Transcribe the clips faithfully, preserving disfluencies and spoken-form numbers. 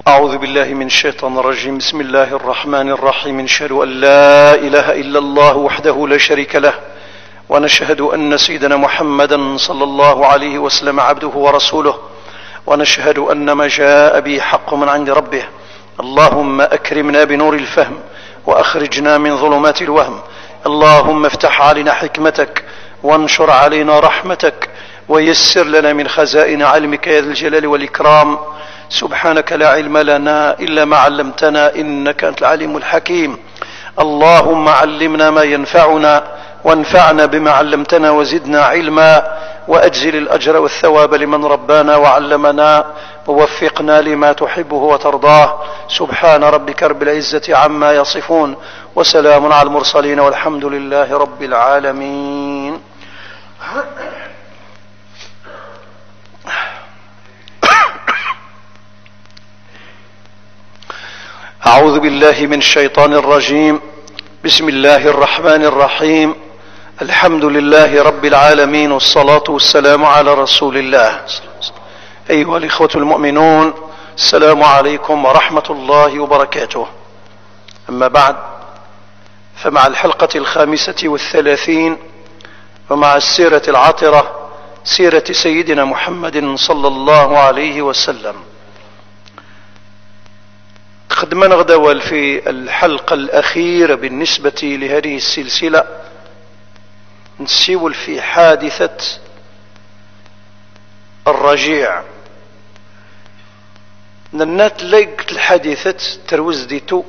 أعوذ بالله من الشيطان الرجيم. بسم الله الرحمن الرحيم. نشهد أن لا إله إلا الله وحده لا شريك له، ونشهد أن سيدنا محمدا صلى الله عليه وسلم عبده ورسوله، ونشهد أن ما جاء به حق من عند ربه. اللهم أكرمنا بنور الفهم وأخرجنا من ظلمات الوهم. اللهم افتح علينا حكمتك وانشر علينا رحمتك ويسر لنا من خزائن علمك يا ذا الجلال والإكرام. سبحانك لا علم لنا إلا ما علمتنا إنك أنت العليم الحكيم. اللهم علمنا ما ينفعنا وانفعنا بما علمتنا وزدنا علما، وأجزل الأجر والثواب لمن ربانا وعلمنا، ووفقنا لما تحبه وترضاه. سبحان ربك رب العزة عما يصفون، وسلام على المرسلين، والحمد لله رب العالمين. أعوذ بالله من الشيطان الرجيم. بسم الله الرحمن الرحيم. الحمد لله رب العالمين، والصلاة والسلام على رسول الله. أيها الإخوة المؤمنون، السلام عليكم ورحمة الله وبركاته. أما بعد، فمع الحلقة الخامسة والثلاثين ومع السيرة العطرة، سيرة سيدنا محمد صلى الله عليه وسلم، قد ما نغدول في الحلقة الأخيرة بالنسبة لهذه السلسلة، نسيول في حادثة الرجيع. ننات لقت الحادثة تروز ديتو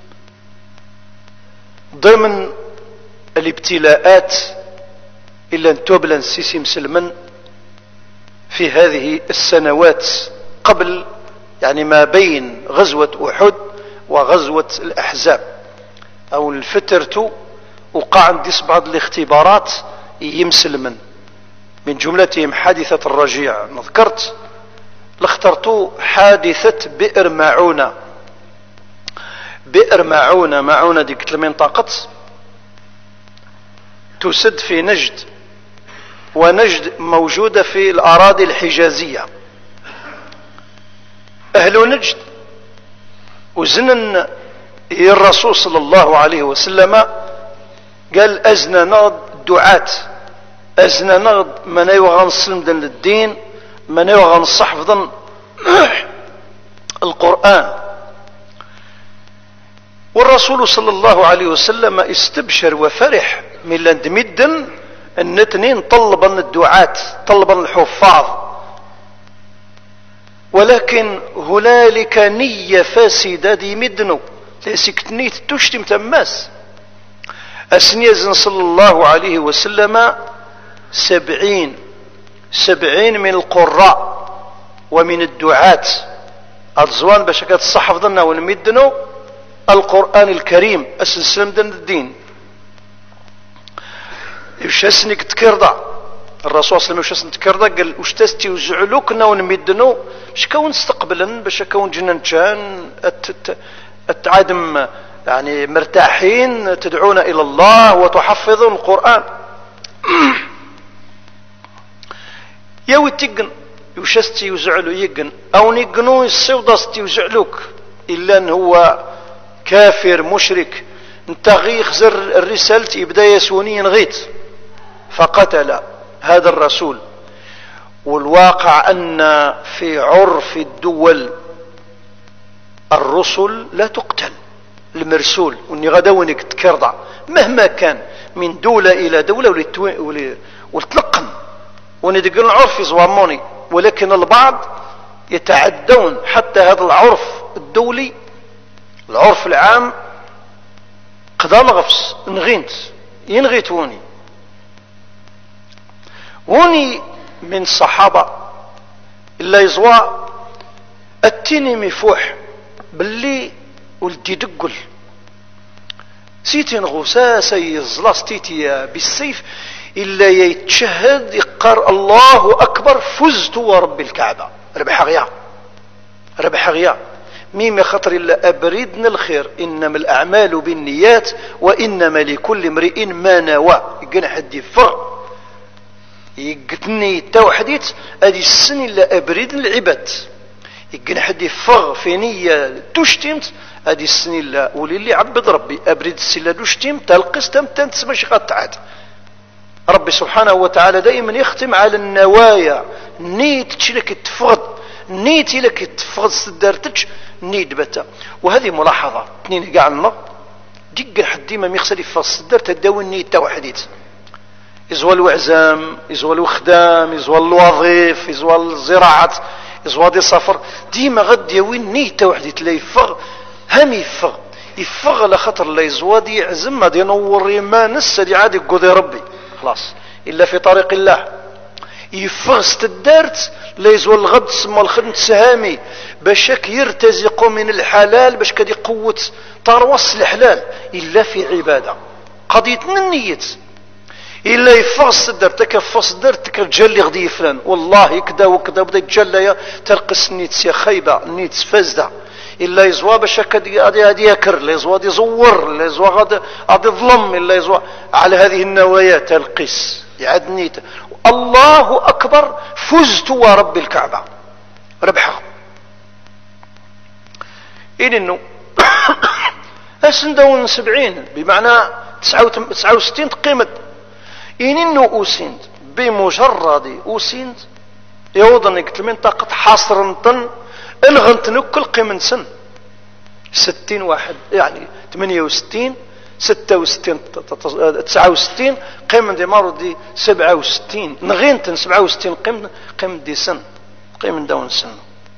ضمن الابتلاءات إلا أن توبلا السيسي مسلما في هذه السنوات قبل، يعني ما بين غزوة أحد وغزوة الأحزاب، أو الفترة وقع عندي بعض الاختبارات يمسلمن، من جملتهم حادثة الرجيع. ذكرت لاخترت حادثة بئر معونة. بئر معونة معونة ديك المنطقة تسد في نجد، ونجد موجودة في الأراضي الحجازية. أهل نجد وزنن الرسول صلى الله عليه وسلم قال أزنا نغض دعاة، أزنا نغض من يوغى نصلم دن للدين، من يوغى نصحف القرآن. والرسول صلى الله عليه وسلم استبشر وفرح من لند مدن ان اثنين طلبا الدعاة، طلبا الحفاظ، ولكن هنالك نية فاسدة دي مدنو لسكتني تشتم تماس. أسنيزن صلى الله عليه وسلم سبعين سبعين من القراء ومن الدعاة الزوان بشكات الصحف ظننا ونمدنو القرآن الكريم أسلسلم دن الدين. يشاسنك تكرضع الرسول صلى الله عليه وسلم، يشاسن تكرضع قال وش تستي وزعلوكنا ونمدنو شكون استقبلا باش كون جنان كان التعادم، يعني مرتاحين تدعون إلى الله وتحفظون القرآن. ياوي تيقن يوشستي وزعلو يقن، أو نيقنو السودستي وزعلوك، إلا أن هو كافر مشرك انتغي خزر الرسالة يبدا يسوني نغيت فقتل هذا الرسول. والواقع أن في عرف الدول الرسل لا تقتل، المرسول وني غدا ونك تكرضع مهما كان من دولة إلى دولة ولتلقن وندقل العرف زواموني، ولكن البعض يتعدون حتى هذا العرف الدولي، العرف العام. قدام غفص نغينت ينغيتوني وني من الصحابة إلا يزوى التيني مفوح باللي ولدي دقل سيتين غساسة يزلاستيتي بالسيف إلا يتشهد يقر الله أكبر فزت ورب الكعبة. ربح غيا ربح غيا ميم خطر إلا أبردنا الخير، إنما الأعمال بالنيات وإنما لكل امرئ ما نوى. يقنا حدي فر يقتني توحديت أدي السن إلا أبرد العباد يقن حد يفغ في نية دوشتيمت هذه السنين لا ولي اللي عبد ربي أبرد السلة دوشتيمت تلقس تم تنتسمش قطعت. ربي سبحانه وتعالى دائما يختم على النوايا. نيت تشلك تفغض نيتي لك تفغض صدرتك نيت بتا. وهذه ملاحظة اثنين قاع لنا ديك حد ديما ميخسر يفغض الصدر تداوي النيت تا وحديت. يزوى الوعزام يزوى الوخدام يزوى الوظيف يزوى الزراعة يزوى دي سفر ديما غد يوي النيت تا وحديت لا يفغ هم يفغ يفغ على خاطر لا يزوى دي يعزم دي ينور ما نس دي عادي قضي ربي خلاص إلا في طريق الله. يفغ استدارت لا يزوى الغد سما الخدمة سهامي باشك يرتزق من الحلال باش كدي قوة تروص الحلال إلا في عبادة قضية النية. إلا يفغ استدارت تكفى استدارت تكجلي غدي فلان والله كدا وكدا بدا يتجلى تلقس نيت يا خيبة نيت فاسدة. إلا يزوى باش غادي غادي يكر لا يزوى غادي يزور لا يزوى غادي غادي يظلم إلا يزوى على هذه النوايا تلقيس يعد نيت. الله أكبر فزت ورب الكعبة ربحها. إن إنه أسندون سبعين بمعنى تسعة وستين قيمة. إن إنه أوسند بمجرد أوسند يوضن قلت المنطقة حاصر نطن الغنت نكل قيمة سن ستين واحد يعني ثمانية وستين ستة وستين تسعة وستين قيمة دي مارو دي سبعة وستين نغينتن سبعة وستين قيمة قيمة دي سن قيمة دون سن.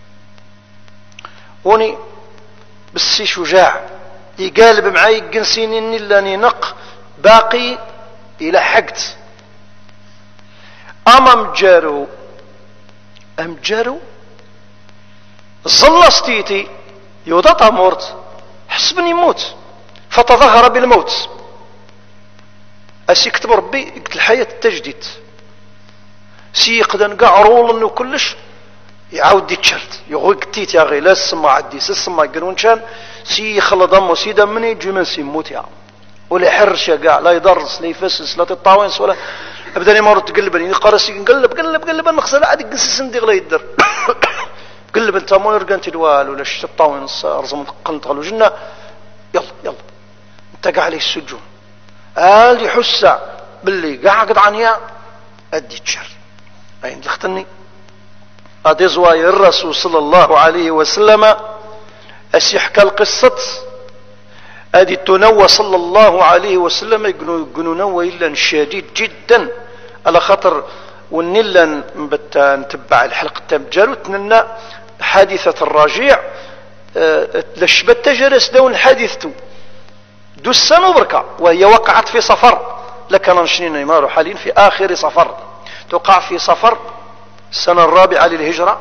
وني بسي شجاع يقالب معاي قنسيني اني لاني نق باقي الى حقت امام جارو ام جارو ظل ستيتي يوضع مورت حسبني موت فتظاهر بالموت. أسي كتب ربي قلت الحياة التجديد سي يقدن قاع رول انه كلش يعاود يتشرت يغوي قتيت يا غي لا السما عدي السما يقولون كان سي يخلى دمو سي دمني يجي من سي موت يا ولا يحرش يا قاع لا يضرس لا يفسس لا تطاوينس ولا ابدا ما مرت تقلبني قرص نقلب قلب قلب نغسل عاد قنسس ندير لا يدر قلب انت مو رقنتي الوال ولا شت الطاوينس ارزم قنت قالوا جنة يلا يلا انت قاع لي السجون قال يحس باللي قاعد عنيا ادي تشر اين دختني ادي زوايا الرسول صلى الله عليه وسلم اسيحكى القصة ادي تنوى صلى الله عليه وسلم يقولون نوى الا شديد جدا على خاطر ونلا نتبع الحلقة تمجر وتننا حادثة الرجيع أه لشبت جرس دون حادثته دو السنة بركة وهي وقعت في صفر لكن نشنين يمارو حاليا في آخر صفر تقع في صفر السنة الرابعة للهجرة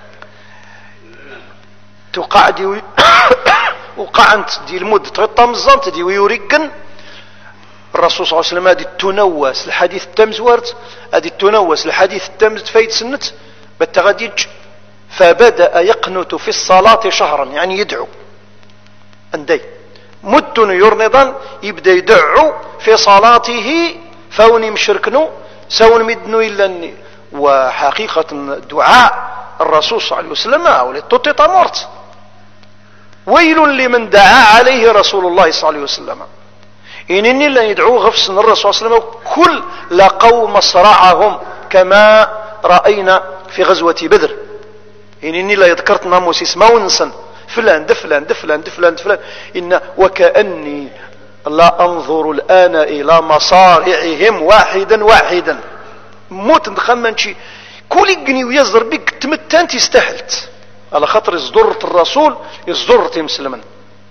تقع دي وقعت دي المدة غطى مزانت دي ويوريقن الرسول صلى الله عليه وسلم هذه التنوس الحديث التمز ورد هذه التنوس الحديث التمز فايد سنت بالتغديج فبدأ يقنت في الصلاة شهرا يعني يدعو اندي مدن يرنضا يبدأ يدعو في صلاته فوني مشركنو سون مدنو إلا وحقيقة دعاء الرسول صلى الله عليه وسلم أولي تطيط مرت ويل لمن دعا عليه رسول الله صلى الله عليه وسلم إنني لن يدعو غفص الرسول صلى الله عليه وسلم كل لقوم صراعهم كما رأينا في غزوة بدر إنني لا يذكرت ناموس اسمه ونسن فلان دفلان دفلان دفلان دفلان إن وكأني لا أنظر الآن إلى مصارعهم واحدا واحدا موت نخمن شي كل يقني ويزر بك تمتانت استحلت على خاطر يصدرت الرسول يصدرت مسلما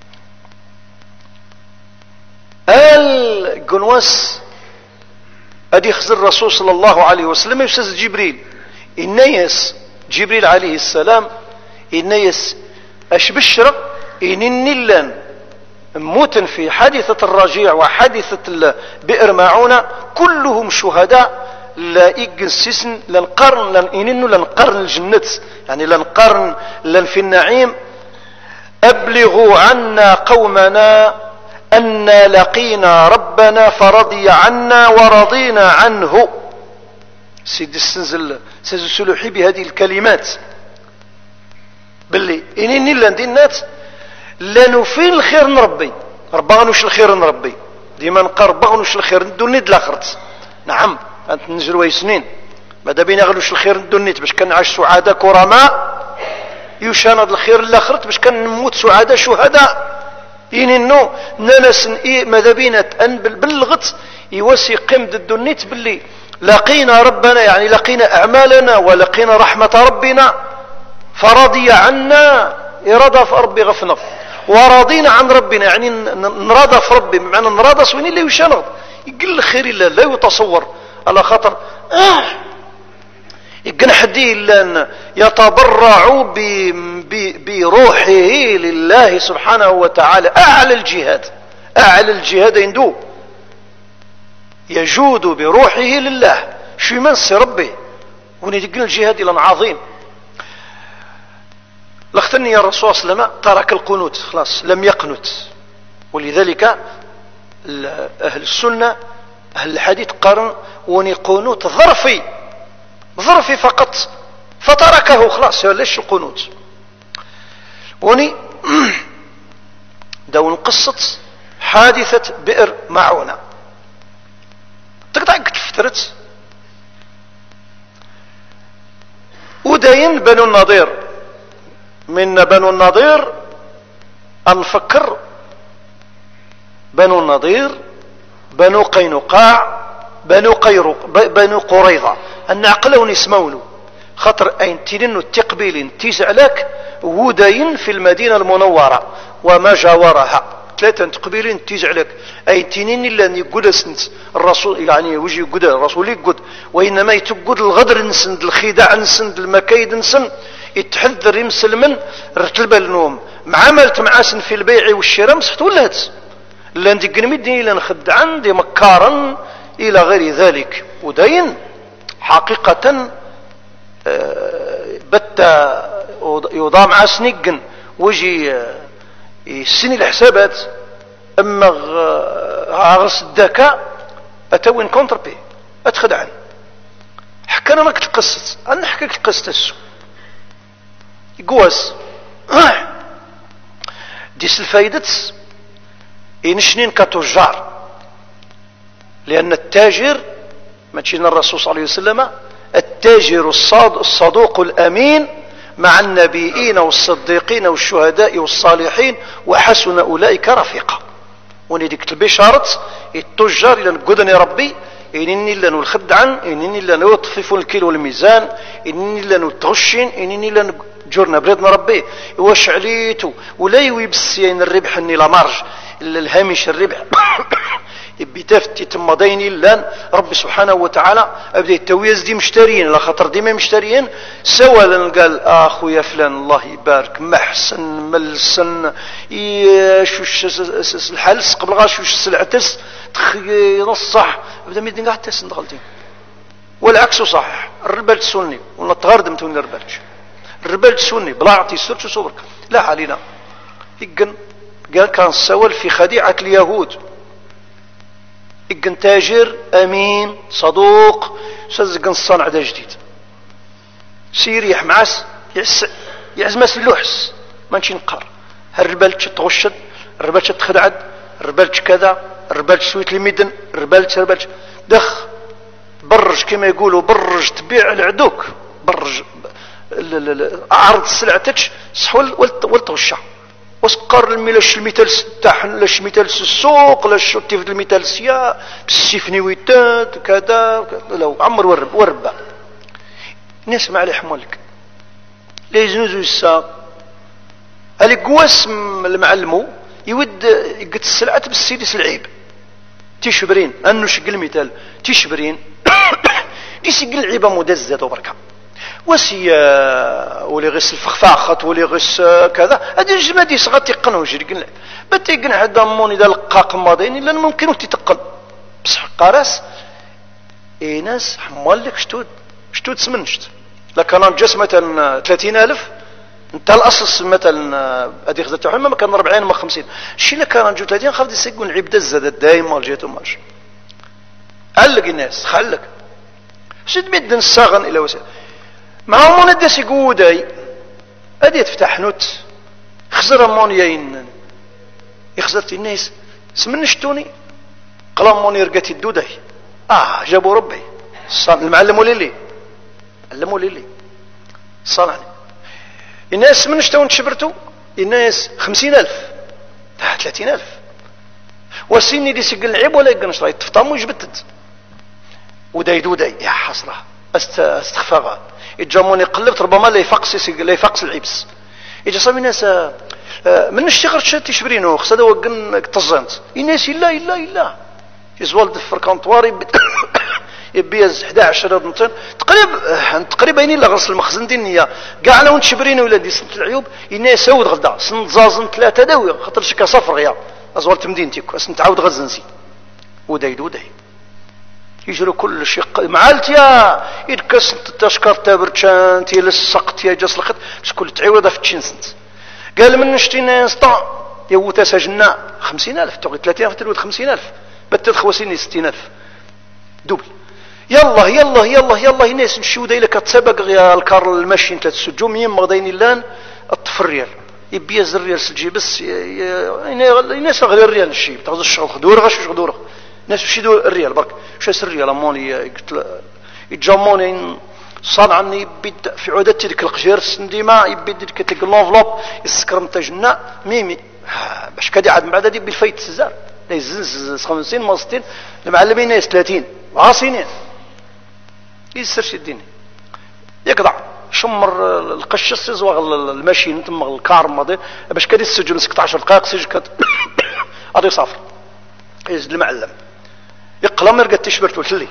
قال قنواس ادي خزر الرسول صلى الله عليه وسلم يستاذ جبريل النيس جبريل عليه السلام النيس اش بشر انني لن موتا في حادثة الرجيع وحادثة بئر معونة كلهم شهداء لا يقنسسن لنقرن لن إننو لنقرن الجنة يعني لنقرن لن في النعيم أبلغوا عنا قومنا أنا لقينا ربنا فرضي عنا ورضينا عنه. سيد السنزل سيد السلوحي بهذه الكلمات باللي إنني لا ندير الناس لا نوفين الخير نربي ربا غنوش الخير نربي ديما نقى ربا غنوش الخير ندو النيت لاخرت. نعم أنت نزلوا سنين ماذا بينا غنوش الخير ندو النيت باش كنعيش سعداء كرماء يشان هذا الخير لاخرت باش كنموت سعداء شهداء. إني نو ناس ماذا بينا أن بلغت يوسي قيم ضد النيت باللي لقينا ربنا يعني لقينا أعمالنا ولقينا رحمة ربنا فرضي عنا إرادة في ربي غفنا وراضينا عن ربنا يعني نراضى في ربي بمعنى نراضى سوين اللي يشانغ يقل الخير إلا لا يتصور على خاطر آه يقن حدي إلا يتبرع بروحه لله سبحانه وتعالى أعلى الجهاد أعلى الجهاد يندو يجود بروحه لله شو يمنسي ربي ونيقل الجهاد إلى عظيم. لاختني يا الرسول صلى الله عليه وسلم ترك القنوت خلاص لم يقنت ولذلك أهل السنة أهل الحديث قارن وني قنوت ظرفي ظرفي فقط فتركه خلاص ليش القنوت وني دون قصة حادثة بئر معونة تقطع قد فترت وداين بنو النضير من بنو النضير أنفكر بنو النضير بنو قينقاع بنو قيرق بنو قريظة أن عقلون يسمونه خطر أين تلين التقبيل تيزعلك وداين في المدينة المنورة وما جاورها ثلاثة تقبيلين تيزعلك أي تنين إلا أن يقول سنت الرسول يعني وجي يقول الرسول يقول وإنما يتقول الغدر نسند الخداع نسند المكايد نسند يتحذر يمسل من رتلب النوم معاملت معاسن في البيع والشراء مسحت ولات لا ندق نمدني إلا نخد عندي مكارا إلى غير ذلك وداين حقيقة بت يوضع مع سنيقن وجي السن الحسابات اما غرس الذكاء اتوين كونتر بي اتخدعن حكينا لك القصة انا نحكي لك القصة السو يقواس ديس الفايدة ينشنين كتجار لان التاجر ما تشينا الرسول صلى الله عليه وسلم التاجر الصادق الامين مع النبيين والصديقين والشهداء والصالحين وحسن أولئك رفيقا. ونديك البشارة التجار إلى نقدني ربي إنني لن الخدعن إنني لن يطفف الكيل والميزان إنني لن التغشين إنني لن جرنا بريدنا ربي واش عليتو ولا يويبسين الربح اني لا مارج الهامش الربح بتفتي تم ديني لان ربي سبحانه وتعالى ابدا التويز دي مشترين لا خاطر ديما مشترين سوا لان قال اخويا فلان الله يبارك محسن ملسن شوش الحلس قبل غاش وش السلعتس تخي نصح بدا ميدين قاعد تسن دخلتي والعكس صحيح الربال سني ولا تغردم تون الربال الربال سني بلا عطي سرت صبرك لا علينا يقن قال كان سوال في خديعة اليهود يقن تاجر امين صدوق سزقن الصنع ده جديد سيريح معاس يعزمس اللوحس ما نشي نقار الربال تغشد الربال تخدعد الربال كذا الربال سويت الميدن الربال الربال دخ برج كما يقولوا برج تبيع العدوك برج اعرض سلعتك صحول والتغشع وسقر الميلاش الميتالس تاعنا لاش ميتالس السوق لاش تيف الميتالسيا بالسيفنيويتات كذا لو عمر ورب وربا نسمع عليه حمولك لي زوزو السا هالي قواس المعلمو يود يقت السلعات بالسيدس العيب تيشبرين انو شق المثال تيشبرين دي سيق العيبه مدزه وبركه وسي ولي غس الفخفاخت ولي غس كذا هذه الجماعه دي صغات تيقنوا جري بتيقن حدا مون اذا لقى قماضين لان ممكن تتقن بصح قراس اي ناس حمال لك شتود شتود سمنشت لكان جس مثلا ثلاثين ألف انت الاصل مثلا هذه خذت تاعهم ما كان أربعين ما خمسين شي لا كان جو ثلاثين خاف يسقون عبد الزاد دايما جيتو ماش علق الناس خلك شد مد نساغن الى وسائل معهم ندس يقوداي هذه تفتح نوت خزر مونيا يخزرت الناس سمن شتوني قلم موني رقت الدودي اه جابوا ربي المعلم وليلي علموا ليلي صنعني الناس من شتون تشبرتوا الناس خمسين ألف ثلاثين ألف وسيني دي سجل العيب ولا يقنش راي تفطم وجبتت وداي دوداي يا حسرة است استخفاغا الجاموني قلبت ربما لا يفقس لا يفقس العبس يجي صامي ناس من الشغل شتي شبرينو خصدا وقن تزنت الناس الا الا الا يزوال في الكونطوار يبيز احد عشر نطن تقريبا تقريبا لا غسل المخزن دينيا كاع انا ونتشبرين ولا دي سنه العيوب الناس سود غدا سنه زازن ثلاثه داوي خاطر شكا صفر غيا ازوال تمدينتك سنه تعاود غزنسي وداي دوداي يجروا كل شيء معالت يا يدكس تشكر تابرتشان تي للسقط يا جاس الخط باش كل تعيود في تشينسنت قال من نشتينا نسطا يوتا سجنا خمسين ألف تقول ثلاثين ألف تلود خمسين ألف بتد خواسيني ستين ألف دوبل يلا يلا يلا يلا الناس نمشيو دايلا كتسابق يا الكار الماشين ثلاث سجوم يم غداين اللان الطفر ريال يبي يزر ريال سجي بس الناس غير الريال الشيء تاخذ الشغل خدور غش خدوره الناس يشدوا الريال برك شاس الريال اموني قلت يتجموني صنعني يبد في عودتي ديك القجير سنديما يبد ديك ديك لونفلوب يسكر متجنا ميمي باش كادي عاد من بعد هذه بالفايت السزار لا يزنز خمسين ماستين المعلمين ناس ثلاثين عاصينين يسر شي الدين يقطع شمر القش يزوغ الماشين تما الكار ماضي باش كادي السجن سكت عشر دقائق سجن كد غادي صافر يزد المعلم يقلم مرقد تشبرت وتلي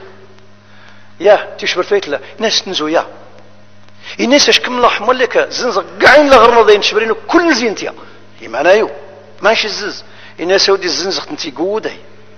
يا تشبرت لا ناس تنزو يا الناس اش كم لحم ولا كا زنزق قاعين لا غرنا داين شبرينو كل زينتيا يمانايو ماشي الزز الناس ودي الزنزق انتي قوداي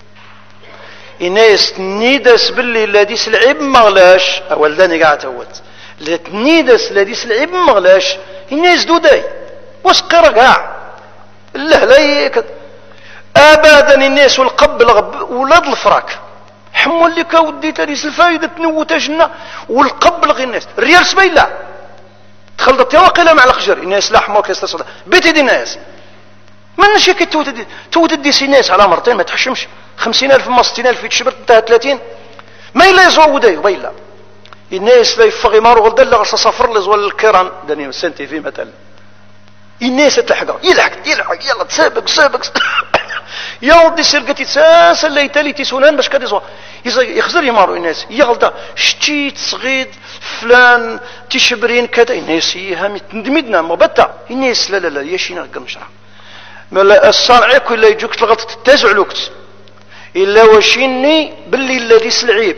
الناس تنيدس باللي لاديس العيب مغلاش ولداني قاعد توت لا تنيدس لاديس العيب مغلاش الناس دوداي وسقير كاع الله لا يك ابدا الناس والقب الغب ولاد الفراك حمو اللي كودي تريس الفايده تنوت جنه والقب لغي الناس الريال سبيلا تخلطت يا واقيلا مع الخجر الناس لا حموك يستصد بيتي دي الناس من شي كتوت توت دي سي ناس على مرتين ما تحشمش خمسين ألف ما ستين ألف يتشبرت انتهى ثلاثين ما إلا يزوى وداي وبيلا الناس لا يفغي مارو غدا لا غصة صفر لزوال الكيران داني سنتي في مثلا الناس تلحق يلحق يلحق يلا تسابق سابق يا ودي سرقتي تساس اللي يتالي تيسونان باش كاد يزوى يخزر يمارو الناس يغلطا شتيت صغيد فلان تشبرين كذا الناس يهم تندمدنا مبتا الناس لا لا لا يشينا قمشرة ما الصانع كل يجوك تلغط تتازع الوقت إلا وشيني باللي الذي سلعيب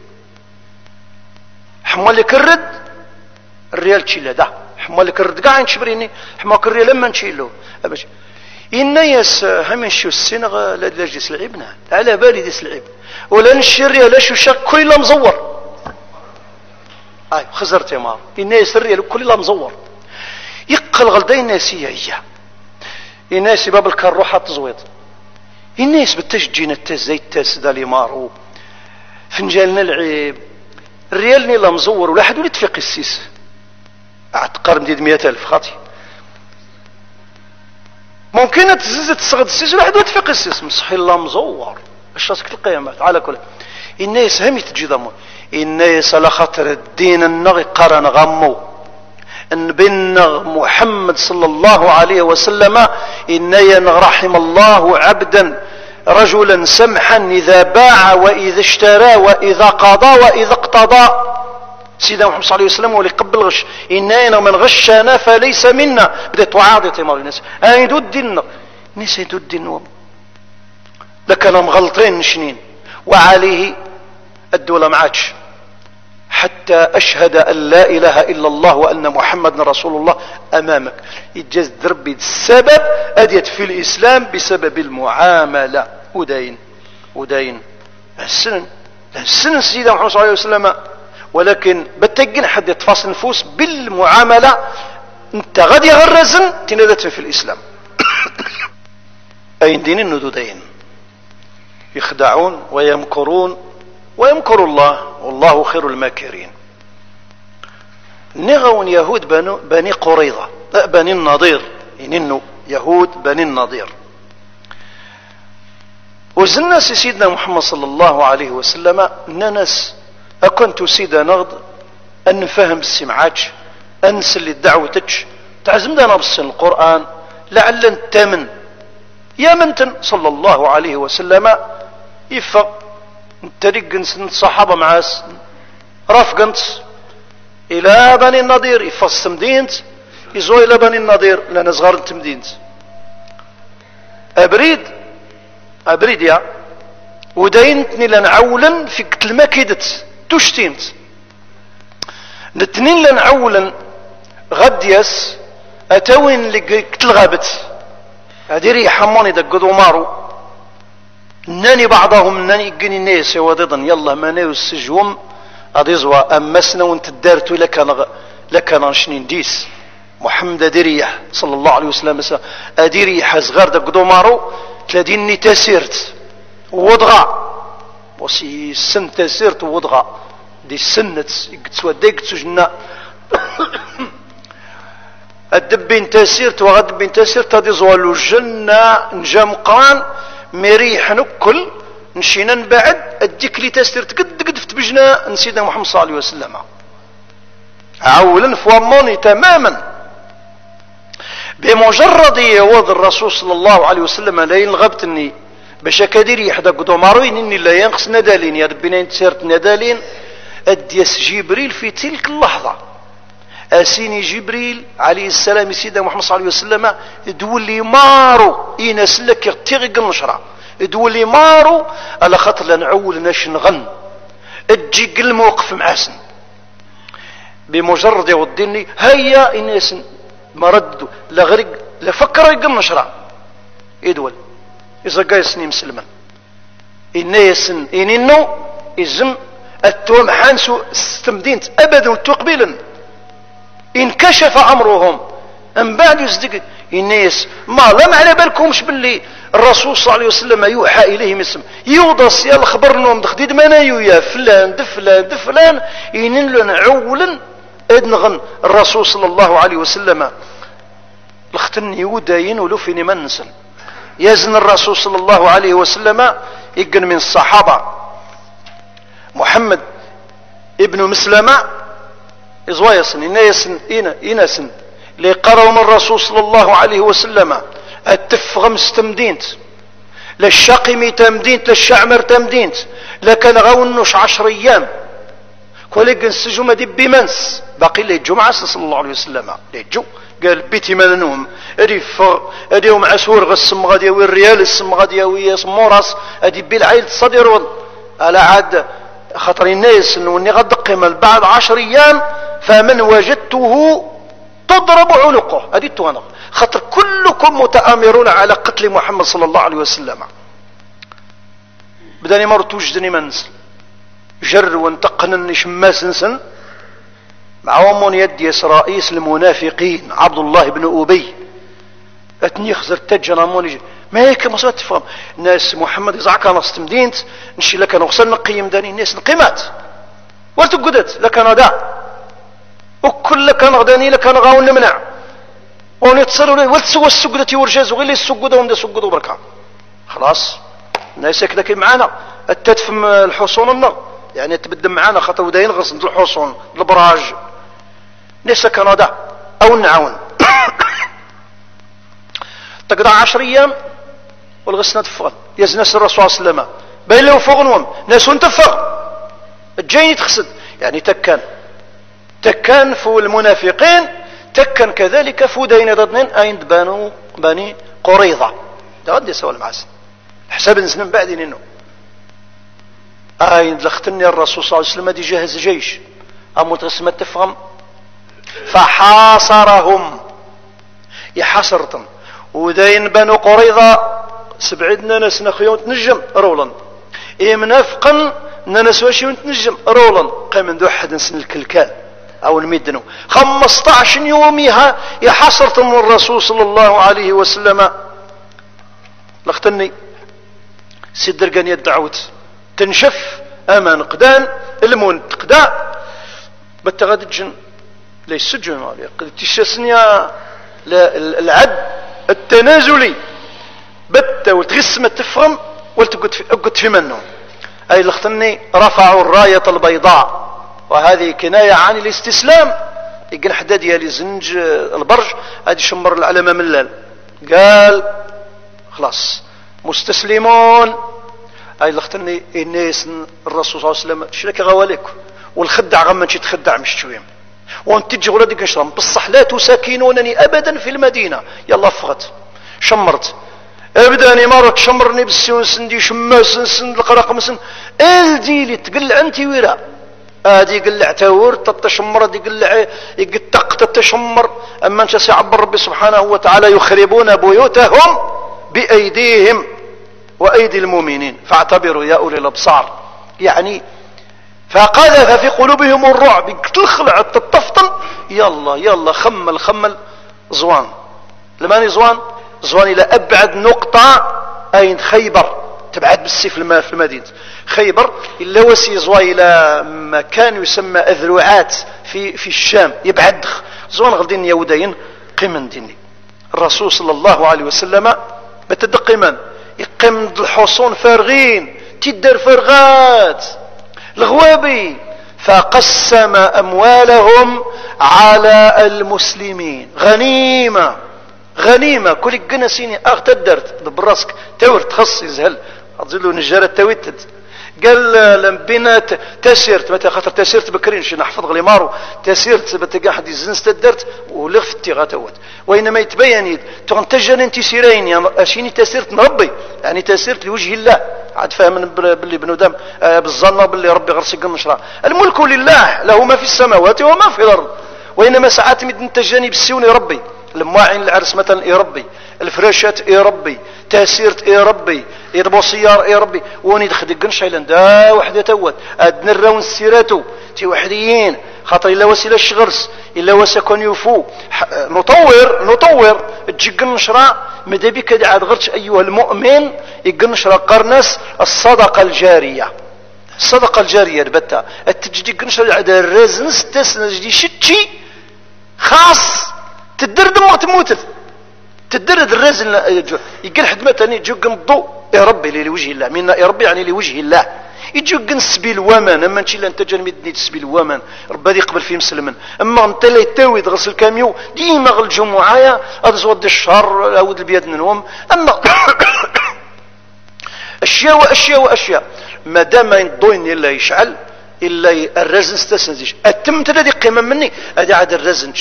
حمالك الرد الريال تشيله ده حمالك الرد قاع نشبريني حماك الريال لما نشيله أبش إن ياس هم نشوف السنغ لا لاجي سلعيبنا على بالي دي سلعيب ولا نشري لا شو شك كل مزور أي خزرت يا مار الناس الريال كل مزور يقل غلدين ناسية هي الناس باب الكروحة تزويط الناس بالتشجين التزيت تسدى لمارو فنجالنا العيب الريالني لا مزور ولا حد ولد في قسيس اعتقر مديد مئة ألف خاطي ممكن تزز تصغد السيس ولا حد ولد في قسيس مصحي لا مزور اش راسك القيامات على كل الناس هم يتجي ضمون الناس على خاطر الدين النغي قرن غمو ان بن محمد صلى الله عليه وسلم ان رحم الله عبدا رجلا سمحا اذا باع واذا اشترى واذا قضى واذا اقتضى سيدنا محمد صلى الله عليه وسلم ولي قبل غش ان من غشنا فليس منا بدات تعاضي تمار الناس ايدو الدين الناس ايدو الدين لكن مغلطين نشنين وعليه الدولة ما عادش حتى أشهد أن لا إله إلا الله وأن محمد رسول الله أمامك يتجاز دربي السبب أديت في الإسلام بسبب المعاملة ودين ودين السنن السنن سيدنا محمد صلى الله عليه وسلم ولكن بتجن حد يتفاصل النفوس بالمعاملة انت غادي غرزن تنادت في الإسلام أين دين الندودين يخدعون ويمكرون ويمكر الله والله خير الماكرين نغون يهود بنو بني قريظة بني النضير إنه يهود بني النضير وزلنا سيدنا محمد صلى الله عليه وسلم ننس أكنت سيدا نغض أن نفهم السمعات أن نسلي دعوتك تعزمنا بالسن القرآن لعل التامن يا منتن صلى الله عليه وسلم يفق تريق نسن الصحابة مع رافقنت إلى بني النضير يفص تمدينت يزوي إلى بني النضير لأنا صغار تمدينت أبريد أبريد يا وداينتني لنعولا في قتل ما كيدت تشتينت نتنين لنعولا غد يس أتوين لقتل غابت أديري حموني دقدو مارو ناني بعضهم ناني يقني الناس وديضا يلا ما ناو السجوم أديزوا أمسنا وانت دارتو لكان لكان شنين ديس محمد أديريح صلى الله عليه وسلم أديريح صغار دقدو مارو تلاديني تسيرت وضغا وسي السن تسيرت وضغا دي السنة يقتسوا ديقتسوا جنا الدبين تسيرت وغدبين تسيرت هذه زوالو الجنة نجام قران مريح نكل نشينا نبعد اديك لي تسيرت قد قد فتبجنا نسيدنا محمد صلى الله عليه وسلم عولا فواموني تماما بمجرد يوض الرسول صلى الله عليه وسلم لين غبتني باش كدير يحدى قدوماروين اني لا ينقص ندالين يا ربنا تسيرت ندالين اديس جبريل في تلك اللحظة اسيني جبريل عليه السلام سيدنا محمد صلى الله عليه وسلم يدول لي مارو ينس لك يغتيغ النشرة يدول لي مارو على خاطر لنعول ناش نغن تجي الموقف معاسن بمجرد يوديني هيا اناس مرد لا غرق لا فكر يقل نشرة يدول اذا قايسني مسلما إن يسن إن إنه إزم التوم حانسو استمدينت أبدا تقبلا انكشف أمرهم أم بعد يصدق الناس ما لم على بالكمش باللي الرسول صلى الله عليه وسلم يوحى إليهم اسم يوضس يا خبرنهم دخديد منايو يا فلان دفلان دفلان إن لنا عولا ادنغن الرسول صلى الله عليه وسلم لختن يوداين ولو فيني منسن يزن الرسول صلى الله عليه وسلم يقن من الصحابة محمد ابن مسلمة إزوايسن إناسن إنا إناسن اللي قرأوا من الرسول صلى الله عليه وسلم التفغم ستمدينت للشقم تمدينت للشعمر تمدينت لكن غونش عشر أيام كوليقن السجومة دي بمنس باقي لي الجمعة صلى الله عليه وسلم ليجو قال بيتي منهم ادي فغ ادي يوم عسور غسم غادي يوي الريال السم غادي يوي موراس ادي بالعيل تصدر على عاد خطر الناس اني غد قيمة بعد عشر ايام فمن وجدته تضرب عنقه ادي التوانا خطر كلكم متآمرون على قتل محمد صلى الله عليه وسلم بداني مرت وجدني منزل جر وانتقنني شماس نسن معهم يدي رئيس المنافقين عبد الله بن أبي اتني خزر تجنا موني ما هيك ما صارت تفهم ناس محمد يزعك انا استمدينت نشي لك انا خسر نقيم داني الناس نقيمات ولتقدت لك انا دا وكل لك انا غداني لك انا غاون نمنع ونتصلوا لي ولتسوى السجدة ورجاز وغير السجدة ومدا سجدوا بركة خلاص الناس هكذا كي معانا التدفم الحصون النار يعني تبدل معانا خاطر وداين غصن الحصون البراج ناس كندا او نعاون تقضى عشر ايام والغسنا تفغن يز ناس الرسول صلى الله عليه وسلم بين له فغنهم ناس تفغ الجاي تخسد يعني تكن تكن فو المنافقين تكن كذلك فو دين ضدنين اين بانوا بني قريظة ده غادي يسوى المعاس حساب نزن بعدين انه اين لختني الرسول صلى الله عليه وسلم دي جهز جيش امو تغسمة تفغم فحاصرهم يحاصرتم ودين بنو قريظة سبعدنا ناس نخيون تنجم رولا اي منافقا ناس واشيون تنجم رولا قيم ذو حد نسن الكلكال او الميدنو خمسطعش يوميها يحاصرتم الرسول صلى الله عليه وسلم لختني سدرقان يدعوت تنشف امان قدان المون تقداء بتغادجن ليس جمع تشسنيا العد التنازلي بت وتغسم تفهم ولتقعد في اقعد في منه اي لختني رفعوا الراية البيضاء وهذه كناية عن الاستسلام. يقول حدا ديالي زنج البرج هذه شمر العلامة ملال قال خلاص مستسلمون. اي لختني الناس الرسول صلى الله عليه وسلم شرك غواليك والخدع غما نشي تخدع مش شويه وانت تجي غلادك نشرم بصح لا تساكنونني ابدا في المدينه. يلا فغت شمرت ابداني مره تشمرني بالسيون سندي شماس سن القراق مسن الدي لي تقلع انت ويرا ادي قلع تاور تتشمر دي قلع يقتق تتشمر. اما انت سيعبر ربي سبحانه وتعالى يخربون بيوتهم بايديهم وايدي المؤمنين فاعتبروا يا اولي الابصار. يعني فقذف في قلوبهم الرعب تلخلع تطفطن يلا يلا خمل خمل زوان لماني زوان زوان الى ابعد نقطة اين خيبر تبعد بالسيف في المدينة خيبر الا وسي زوا الى مكان يسمى اذرعات في في الشام يبعد زوان غدين يودين قمن ديني. الرسول صلى الله عليه وسلم بتدقمن يقيم الحصون فارغين تدر فرغات الغوابي فقسم اموالهم على المسلمين غنيمة غنيمة كل جنسيني اغتدرت براسك تور تخص يزهل اظلوا نجارة تويتد قال لم بينا تسيرت متى خاطر تسيرت بكرين شي نحفظ غليمارو تسيرت بتلقى حد يزنس تدرت ولغفتي غاتوت وينما يتبين تنتجن انت سيرين يعني اشيني تسيرت نربي يعني تسيرت لوجه الله عاد فاهم باللي بنودم بالظن باللي ربي غرسق النشرة. الملك لله له ما في السماوات وما في الارض وانما ساعات نتجاني بالسيون ربي المواعين العرس مثلا يا ربي الفراشات يا ربي تاسيرت يا ربي يربو سيار يا ربي وني دخدق نشايلن دا وحده توت ادنا الراون سيراتو تي وحديين خاطر الا وسيله الشغرس الا وسكن يفو نطور نطور تجي النشره ماذا بك عاد غرتش ايها المؤمن يقل نشره قرنس الصدقه الجاريه. الصدقه الجاريه البتة التجديد نشره عاد الرزنس تسنج شتشي خاص تدرد ما تموت تدرد الرزن يقل حد مثلا يجوق الضوء يا ربي لوجه الله منا يا ربي يعني لوجه الله يجوق نسبي الومن اما انت لا انت جنمي تسبي الومن ربي يقبل فيه مسلما. اما انت لا يتاوي تغسل الكاميو ديما غل الجمعه هذا زود الشهر عاود البياد نوم. اما اشياء واشياء واشياء ما دام يضوين الا يشعل الا الرزن استسنجش اتمت الذي قيمه مني هذا عاد الرزنج.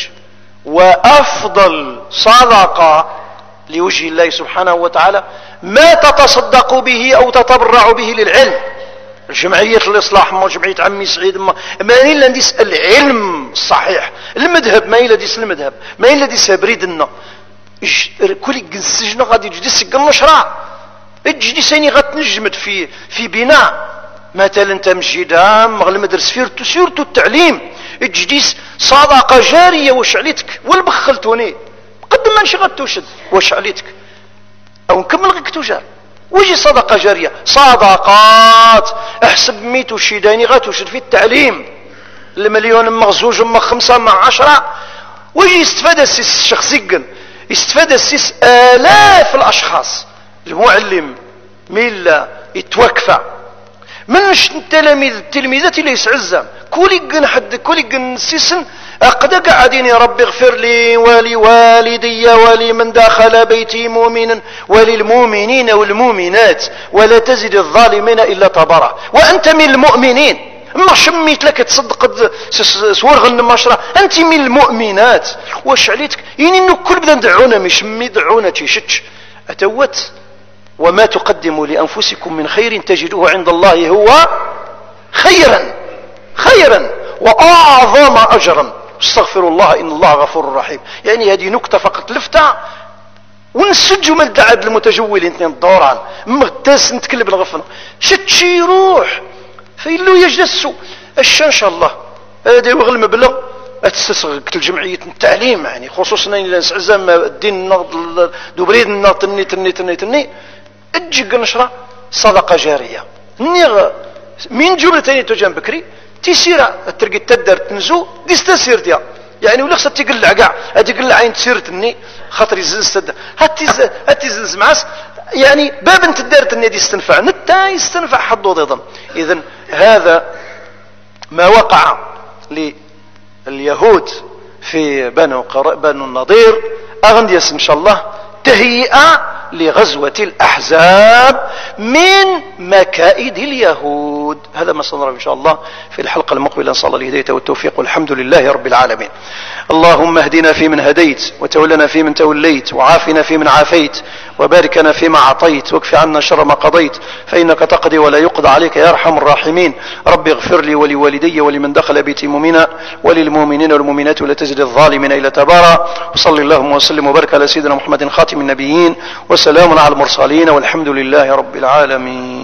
وافضل صدقه لوجه الله سبحانه وتعالى ما تتصدق به او تتبرع به للعلم. جمعية الإصلاح ما جمعية عمي سعيد ما ما إلا نديس العلم الصحيح المذهب ما إلا ديس المذهب ما إلا ديس بريدنا كل السجن غادي يجلس النشرة الجلس يعني غتنجمد في في بناء مثلا تمجيدا مغل مدرس فيرتو سيرتو التعليم الجلس صدقة جارية واش عليتك والبخلتوني قد ما انشغلت توشد واش عليتك أو نكمل غيك توجار ويجي صدقة جارية صدقات احسب ميتو شيداني غاتوشد في التعليم المليون مغزوج اما خمسة مع عشرة ويجي يستفاد السيس الشخص يقن يستفاد السيس آلاف الأشخاص المعلم ميلا يتوكفى منش التلاميذ التلميذات اللي يسعزم كل يقن حد كل يقن سيسن أقدا قاعدين يا ربي اغفر لي ولوالدي ولمن دخل بيتي مؤمنا وللمؤمنين والمؤمنات ولا تزد الظالمين إلا تبرا وأنت من المؤمنين ما شميت لك تصدق سورغ النماشرة أنت من المؤمنات واش عليتك يعني إنه كل بدا ندعونا مش مي دعونا تيشتش أتوت وما تقدموا لأنفسكم من خير تجدوه عند الله هو خيرا خيرا وأعظم أجرا استغفر الله إن الله غفور رحيم. يعني هذه نكتة فقط لفتة ونسجوا من الدعاد المتجولين اثنين الدوران مغتاس نتكلم الغفنة شتشي يروح فإلو يجلسوا الشان إن شاء الله هذا يبغى المبلغ أتستسغ الجمعية التعليم يعني خصوصا إلى نسعزم الدين دوبريد تني تني تني تني اجيق نشرة صدقة جارية نيغ من جملة تاني تجان بكري تيسيرا الترقي تدر تنزو ديس تسير ديا يعني ولا خصها تقلع كاع هاتي قلع عين تسيرتني خاطر يزلز هاتي هاتي زلز معاس يعني باب انت دارت النادي يستنفع نتا يستنفع حظوظ ايضا. اذا هذا ما وقع لليهود في بنو قر... بنو النضير اغنديس ان شاء الله تهيئة لغزوة الأحزاب من مكائد اليهود. هذا ما سنرى إن شاء الله في الحلقة المقبلة. نسأل الله الهداية والتوفيق والحمد لله رب العالمين. اللهم اهدنا فيمن هديت وتولنا فيمن توليت وعافنا فيمن عافيت وبارك لنا فيما أعطيت واكف عنا شر ما قضيت فإنك تقضي ولا يقضى عليك يا أرحم الراحمين. رب اغفر لي ولوالدي ولمن دخل بيتي مؤمنا وللمؤمنين والمؤمنات ولا تزد الظالمين إلى تبارا. وصلى اللهم وسلم وبارك على سيدنا محمد خاتم النبيين وسلام على المرسلين والحمد لله رب العالمين.